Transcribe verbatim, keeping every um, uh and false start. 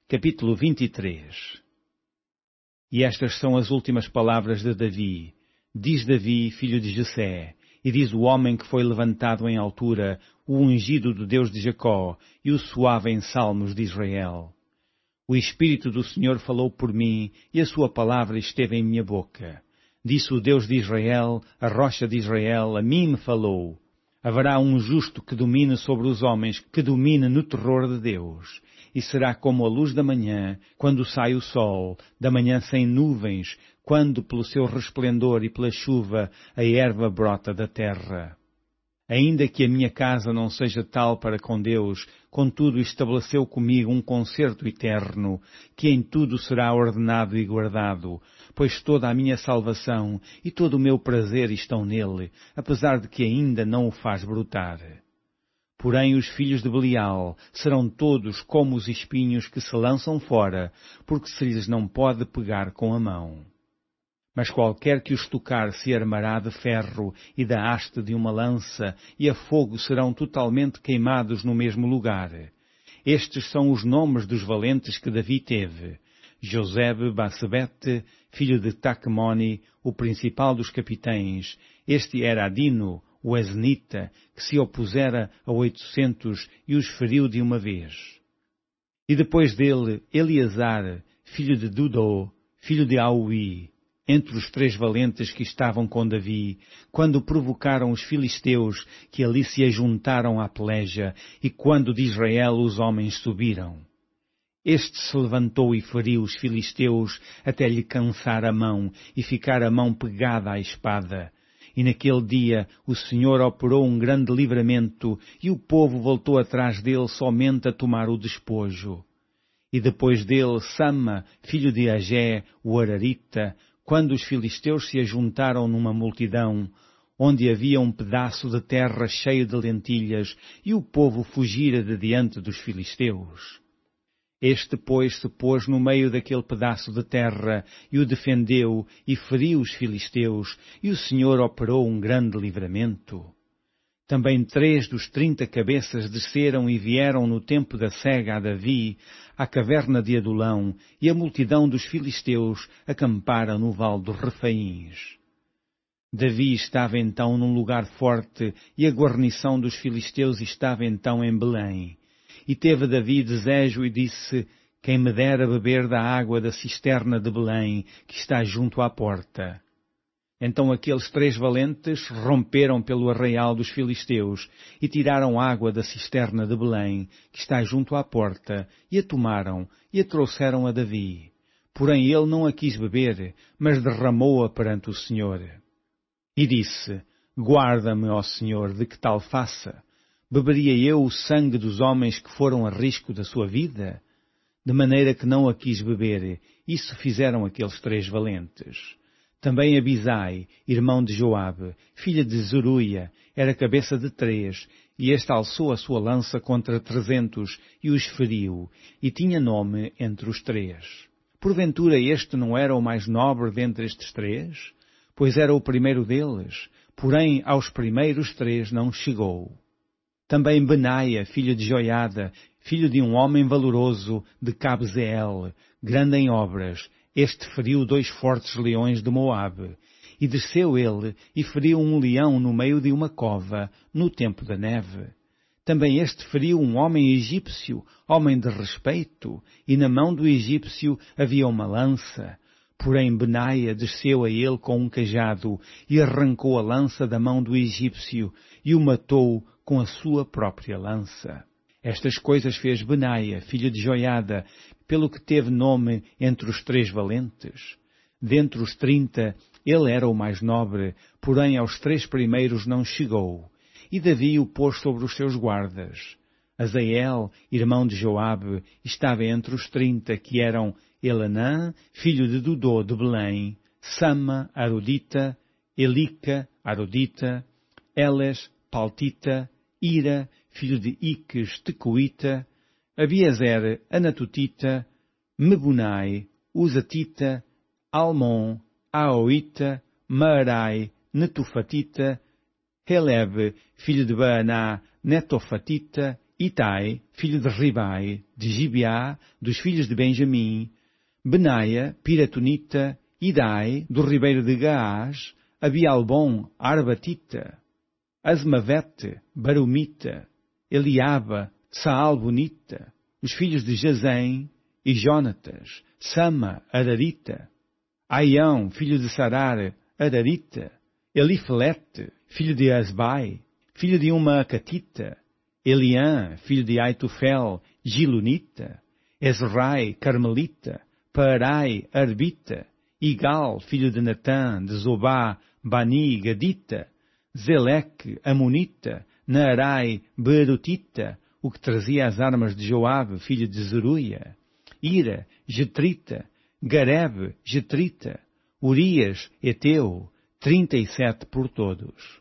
Capítulo vinte e três. E estas são as últimas palavras de Davi. Diz Davi, filho de Jessé, e diz o homem que foi levantado em altura, o ungido do Deus de Jacó, e o suave em salmos de Israel. O Espírito do Senhor falou por mim, e a sua palavra esteve em minha boca. Disse o Deus de Israel, a rocha de Israel, a mim me falou. Haverá um justo que domine sobre os homens, que domine no terror de Deus. E será como a luz da manhã, quando sai o sol, da manhã sem nuvens, quando pelo seu resplendor e pela chuva a erva brota da terra. Ainda que a minha casa não seja tal para com Deus, contudo estabeleceu comigo um concerto eterno, que em tudo será ordenado e guardado, pois toda a minha salvação e todo o meu prazer estão nele, apesar de que ainda não o faz brotar. Porém os filhos de Belial serão todos como os espinhos que se lançam fora, porque se lhes não pode pegar com a mão. Mas qualquer que os tocar se armará de ferro e da haste de uma lança, e a fogo serão totalmente queimados no mesmo lugar. Estes são os nomes dos valentes que Davi teve. Josebe Basebete, filho de Taquemoni, o principal dos capitães. Este era Adino, o Esnita, que se opusera a oitocentos e os feriu de uma vez. E depois dele, Eleazar, filho de Dudô, filho de Aui, entre os três valentes que estavam com Davi, quando provocaram os filisteus que ali se ajuntaram à peleja, e quando de Israel os homens subiram. Este se levantou e feriu os filisteus até lhe cansar a mão e ficar a mão pegada à espada. E naquele dia o Senhor operou um grande livramento, e o povo voltou atrás dele somente a tomar o despojo. E depois dele Sama, filho de Agé, o Ararita, quando os filisteus se ajuntaram numa multidão, onde havia um pedaço de terra cheio de lentilhas, e o povo fugira de diante dos filisteus. Este, pois, se pôs no meio daquele pedaço de terra, e o defendeu, e feriu os filisteus, e o Senhor operou um grande livramento. Também três dos trinta cabeças desceram e vieram no tempo da cega a Davi, à caverna de Adulão, e a multidão dos filisteus acampara no vale dos Refaíns. Davi estava então num lugar forte, e a guarnição dos filisteus estava então em Belém. E teve Davi desejo e disse, quem me dera beber da água da cisterna de Belém, que está junto à porta. Então aqueles três valentes romperam pelo arraial dos filisteus e tiraram água da cisterna de Belém, que está junto à porta, e a tomaram e a trouxeram a Davi. Porém ele não a quis beber, mas derramou-a perante o Senhor. E disse, guarda-me, ó Senhor, de que tal faça. Beberia eu o sangue dos homens que foram a risco da sua vida? De maneira que não a quis beber, isso fizeram aqueles três valentes. Também Abisai, irmão de Joabe, filha de Zeruia, era cabeça de três, e este alçou a sua lança contra trezentos e os feriu, e tinha nome entre os três. Porventura este não era o mais nobre dentre estes três? Pois era o primeiro deles, porém aos primeiros três não chegou. Também Benaia, filho de Joiada, filho de um homem valoroso de Cabzeel, grande em obras, este feriu dois fortes leões de Moabe. E desceu ele e feriu um leão no meio de uma cova, no tempo da neve. Também este feriu um homem egípcio, homem de respeito, e na mão do egípcio havia uma lança. Porém Benaia desceu a ele com um cajado e arrancou a lança da mão do egípcio e o matou com a sua própria lança. Estas coisas fez Benaia, filho de Joiada, pelo que teve nome entre os três valentes. Dentre os trinta, ele era o mais nobre, porém aos três primeiros não chegou. E Davi o pôs sobre os seus guardas. Azael, irmão de Joabe, estava entre os trinta, que eram Elanã, filho de Dudô de Belém, Sama, Arodita, Elica, Arodita, Eles, Paltita, Ira, filho de Iques, Tecoita, Abiezer, Anatotita, Mebunai, Uzatita, Almon, Aoita, Maarai, Netufatita, Heleb, filho de Baaná, Netofatita, Itai, filho de Ribai, de Gibeá, dos filhos de Benjamim, Benaia, Piratonita, Idai, do ribeiro de Gaás, Abialbom, Arbatita, Asmavete, Barumita, Eliaba, Saalbonita, os filhos de Jazém, e Jonatas, Sama, Ararita, Aião, filho de Sarar, Ararita, Elifelete, filho de Asbai, filho de uma Acatita, Eliã, filho de Aitofel, Gilonita, Ezrai, Carmelita, Parai, Arbita, Igal, filho de Natã, de Zobá, Bani, Gadita, Zeleque, Amonita, Naarai, Beerotita, o que trazia as armas de Joabe, filho de Zeruia, Ira, Getrita, Garebe, Getrita, Urias, Eteu, trinta e sete por todos.